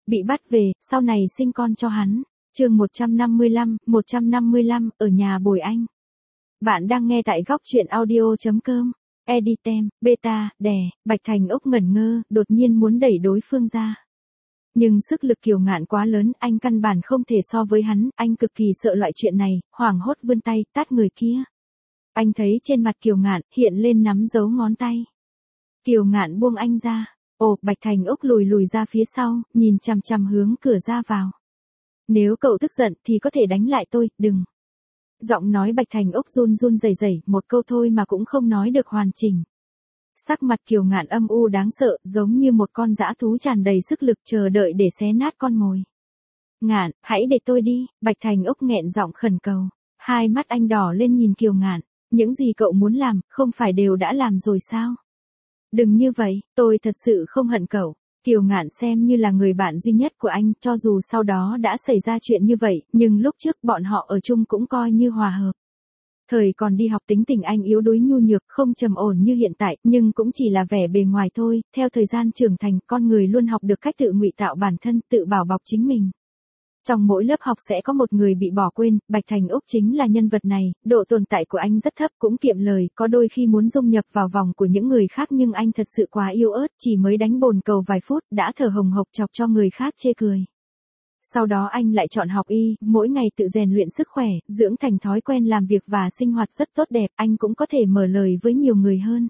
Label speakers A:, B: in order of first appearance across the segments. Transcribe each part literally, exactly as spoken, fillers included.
A: bị bắt về, sau này sinh con cho hắn. Chương một trăm năm mươi lăm, một trăm năm mươi lăm, ở nhà bồi anh. Bạn đang nghe tại góc truyện audio chấm com. Editem, beta, đè, Bạch Thành Úc ngẩn ngơ, đột nhiên muốn đẩy đối phương ra. Nhưng sức lực Kiều Ngạn quá lớn, anh căn bản không thể so với hắn, anh cực kỳ sợ loại chuyện này, hoảng hốt vươn tay, tát người kia. Anh thấy trên mặt Kiều Ngạn hiện lên nắm dấu ngón tay. Kiều Ngạn buông anh ra. Ồ, Bạch Thành Úc lùi lùi ra phía sau, nhìn chằm chằm hướng cửa ra vào. Nếu cậu tức giận thì có thể đánh lại tôi, đừng. Giọng nói Bạch Thành Úc run run rẩy rẩy, một câu thôi mà cũng không nói được hoàn chỉnh. Sắc mặt Kiều Ngạn âm u đáng sợ, giống như một con dã thú tràn đầy sức lực chờ đợi để xé nát con mồi. Ngạn, hãy để tôi đi, Bạch Thành Úc nghẹn giọng khẩn cầu. Hai mắt anh đỏ lên nhìn Kiều Ngạn, những gì cậu muốn làm, không phải đều đã làm rồi sao? Đừng như vậy, tôi thật sự không hận cậu. Kiều Ngạn xem như là người bạn duy nhất của anh, cho dù sau đó đã xảy ra chuyện như vậy, nhưng lúc trước bọn họ ở chung cũng coi như hòa hợp. Thời còn đi học tính tình anh yếu đuối nhu nhược, không trầm ổn như hiện tại, nhưng cũng chỉ là vẻ bề ngoài thôi, theo thời gian trưởng thành, con người luôn học được cách tự ngụy tạo bản thân, tự bảo bọc chính mình. Trong mỗi lớp học sẽ có một người bị bỏ quên, Bạch Thành Úc chính là nhân vật này, độ tồn tại của anh rất thấp, cũng kiệm lời, có đôi khi muốn dung nhập vào vòng của những người khác nhưng anh thật sự quá yếu ớt, chỉ mới đánh bồn cầu vài phút, đã thở hồng hộc chọc cho người khác chê cười. Sau đó anh lại chọn học y, mỗi ngày tự rèn luyện sức khỏe, dưỡng thành thói quen làm việc và sinh hoạt rất tốt đẹp, anh cũng có thể mở lời với nhiều người hơn.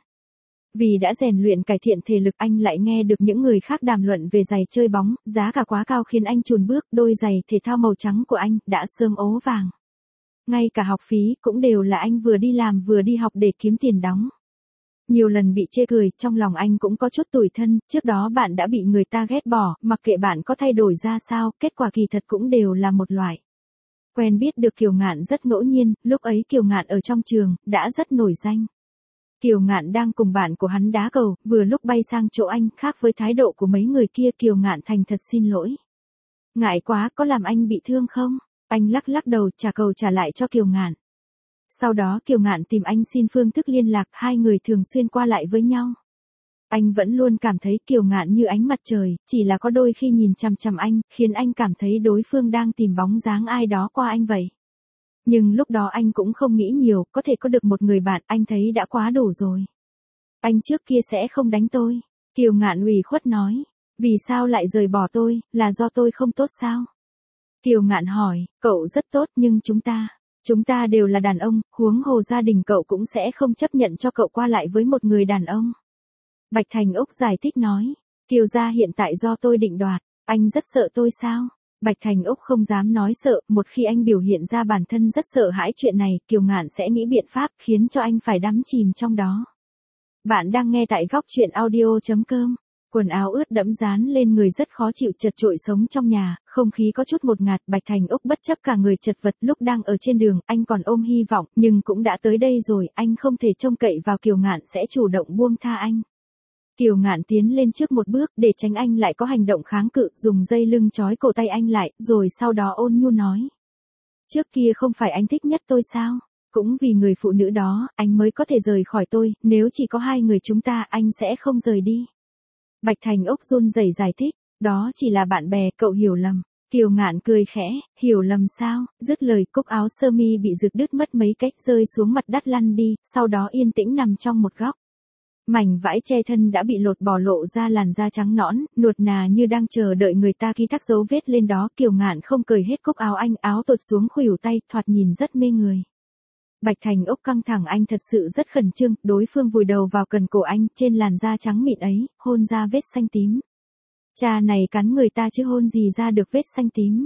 A: Vì đã rèn luyện cải thiện thể lực, anh lại nghe được những người khác đàm luận về giày chơi bóng, giá cả quá cao khiến anh chùn bước, đôi giày thể thao màu trắng của anh đã sớm ố vàng. Ngay cả học phí cũng đều là anh vừa đi làm vừa đi học để kiếm tiền đóng. Nhiều lần bị chê cười, trong lòng anh cũng có chút tủi thân, trước đó bạn đã bị người ta ghét bỏ, mặc kệ bạn có thay đổi ra sao, kết quả kỳ thật cũng đều là một loại. Quen biết được Kiều Ngạn rất ngẫu nhiên, lúc ấy Kiều Ngạn ở trong trường, đã rất nổi danh. Kiều Ngạn đang cùng bạn của hắn đá cầu, vừa lúc bay sang chỗ anh, khác với thái độ của mấy người kia, Kiều Ngạn thành thật xin lỗi. Ngại quá, có làm anh bị thương không? Anh lắc lắc đầu, trả cầu trả lại cho Kiều Ngạn. Sau đó Kiều Ngạn tìm anh xin phương thức liên lạc, hai người thường xuyên qua lại với nhau. Anh vẫn luôn cảm thấy Kiều Ngạn như ánh mặt trời, chỉ là có đôi khi nhìn chằm chằm anh, khiến anh cảm thấy đối phương đang tìm bóng dáng ai đó qua anh vậy. Nhưng lúc đó anh cũng không nghĩ nhiều, có thể có được một người bạn, anh thấy đã quá đủ rồi. Anh trước kia sẽ không đánh tôi. Kiều Ngạn ủy khuất nói. Vì sao lại rời bỏ tôi, là do tôi không tốt sao? Kiều Ngạn hỏi, cậu rất tốt nhưng chúng ta, chúng ta đều là đàn ông, huống hồ gia đình cậu cũng sẽ không chấp nhận cho cậu qua lại với một người đàn ông. Bạch Thành Úc giải thích nói, Kiều gia hiện tại do tôi định đoạt, anh rất sợ tôi sao? Bạch Thành Úc không dám nói sợ, một khi anh biểu hiện ra bản thân rất sợ hãi chuyện này, Kiều Ngạn sẽ nghĩ biện pháp khiến cho anh phải đắm chìm trong đó. Bạn đang nghe tại góc truyện audio chấm com. Quần áo ướt đẫm dán lên người rất khó chịu, chật chội sống trong nhà, không khí có chút ngột ngạt, Bạch Thành Úc bất chấp cả người chật vật, lúc đang ở trên đường, anh còn ôm hy vọng, nhưng cũng đã tới đây rồi, anh không thể trông cậy vào Kiều Ngạn sẽ chủ động buông tha anh. Kiều Ngạn tiến lên trước một bước, để tránh anh lại có hành động kháng cự, dùng dây lưng trói cổ tay anh lại, rồi sau đó ôn nhu nói. Trước kia không phải anh thích nhất tôi sao? Cũng vì người phụ nữ đó, anh mới có thể rời khỏi tôi, nếu chỉ có hai người chúng ta, anh sẽ không rời đi. Bạch Thành Úc run rẩy giải thích, đó chỉ là bạn bè, cậu hiểu lầm. Kiều Ngạn cười khẽ, hiểu lầm sao? Dứt lời, cúc áo sơ mi bị giật đứt mất mấy cách, rơi xuống mặt đất lăn đi, sau đó yên tĩnh nằm trong một góc. Mảnh vải che thân đã bị lột bỏ, lộ ra làn da trắng nõn, nuột nà như đang chờ đợi người ta ký thác dấu vết lên đó. Kiều Ngạn không cởi hết cúc áo anh, áo tụt xuống khuỷu tay, thoạt nhìn rất mê người. Bạch Thành Úc căng thẳng, anh thật sự rất khẩn trương, đối phương vùi đầu vào cần cổ anh, trên làn da trắng mịn ấy, hôn ra vết xanh tím. Cha này cắn người ta chứ hôn gì ra được vết xanh tím.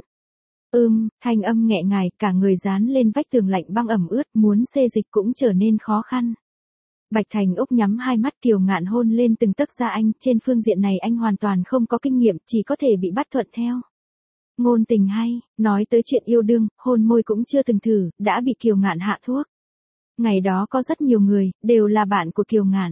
A: Ưm, thanh âm nghẹ ngài, cả người dán lên vách tường lạnh băng ẩm ướt, muốn xê dịch cũng trở nên khó khăn. Bạch Thành Úc nhắm hai mắt, Kiều Ngạn hôn lên từng tấc da anh, trên phương diện này anh hoàn toàn không có kinh nghiệm, chỉ có thể bị bắt thuận theo. Ngôn tình hay, nói tới chuyện yêu đương, hôn môi cũng chưa từng thử, đã bị Kiều Ngạn hạ thuốc. Ngày đó có rất nhiều người, đều là bạn của Kiều Ngạn.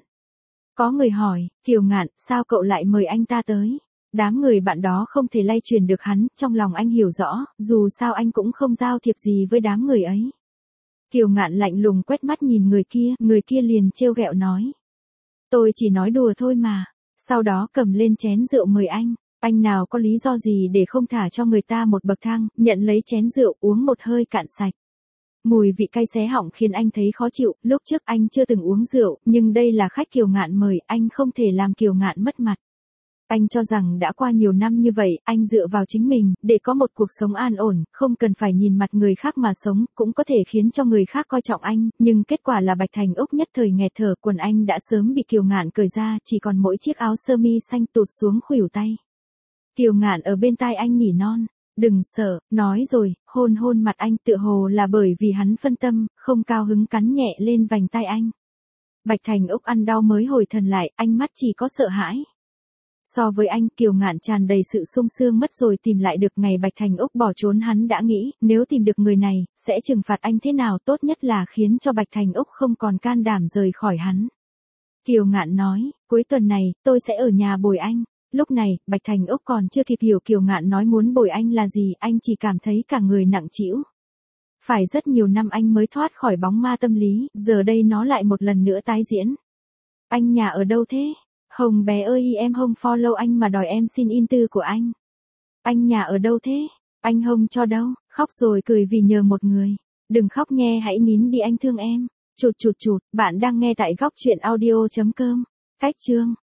A: Có người hỏi, Kiều Ngạn, sao cậu lại mời anh ta tới? Đám người bạn đó không thể lay truyền được hắn, trong lòng anh hiểu rõ, dù sao anh cũng không giao thiệp gì với đám người ấy. Kiều Ngạn lạnh lùng quét mắt nhìn người kia, người kia liền trêu ghẹo nói. Tôi chỉ nói đùa thôi mà, sau đó cầm lên chén rượu mời anh. Anh nào có lý do gì để không thả cho người ta một bậc thang, nhận lấy chén rượu uống một hơi cạn sạch. Mùi vị cay xé họng khiến anh thấy khó chịu, lúc trước anh chưa từng uống rượu, nhưng đây là khách Kiều Ngạn mời, anh không thể làm Kiều Ngạn mất mặt. Anh cho rằng đã qua nhiều năm như vậy, anh dựa vào chính mình, để có một cuộc sống an ổn, không cần phải nhìn mặt người khác mà sống, cũng có thể khiến cho người khác coi trọng anh, nhưng kết quả là Bạch Thành Úc nhất thời nghẹt thở, quần anh đã sớm bị Kiều Ngạn cởi ra, chỉ còn mỗi chiếc áo sơ mi xanh tụt xuống khuỷu tay. Kiều Ngạn ở bên tai anh nỉ non, đừng sợ, nói rồi, hôn hôn mặt anh, tựa hồ là bởi vì hắn phân tâm, không cao hứng cắn nhẹ lên vành tai anh. Bạch Thành Úc ăn đau mới hồi thần lại, ánh mắt chỉ có sợ hãi. So với anh, Kiều Ngạn tràn đầy sự sung sướng mất rồi tìm lại được ngày Bạch Thành Úc bỏ trốn, hắn đã nghĩ, nếu tìm được người này, sẽ trừng phạt anh thế nào, tốt nhất là khiến cho Bạch Thành Úc không còn can đảm rời khỏi hắn. Kiều Ngạn nói, cuối tuần này, tôi sẽ ở nhà bồi anh. Lúc này, Bạch Thành Úc còn chưa kịp hiểu Kiều Ngạn nói muốn bồi anh là gì, anh chỉ cảm thấy cả người nặng trĩu. Phải rất nhiều năm anh mới thoát khỏi bóng ma tâm lý, giờ đây nó lại một lần nữa tái diễn. Anh nhà ở đâu thế? Hồng bé ơi, em không follow anh mà đòi em xin in tư của anh. Anh nhà ở đâu thế? Anh không cho đâu, khóc rồi cười vì nhờ một người. Đừng khóc nhé, hãy nín đi, anh thương em. Chụt chụt chụt, bạn đang nghe tại góc truyện audio chấm com. Cách chương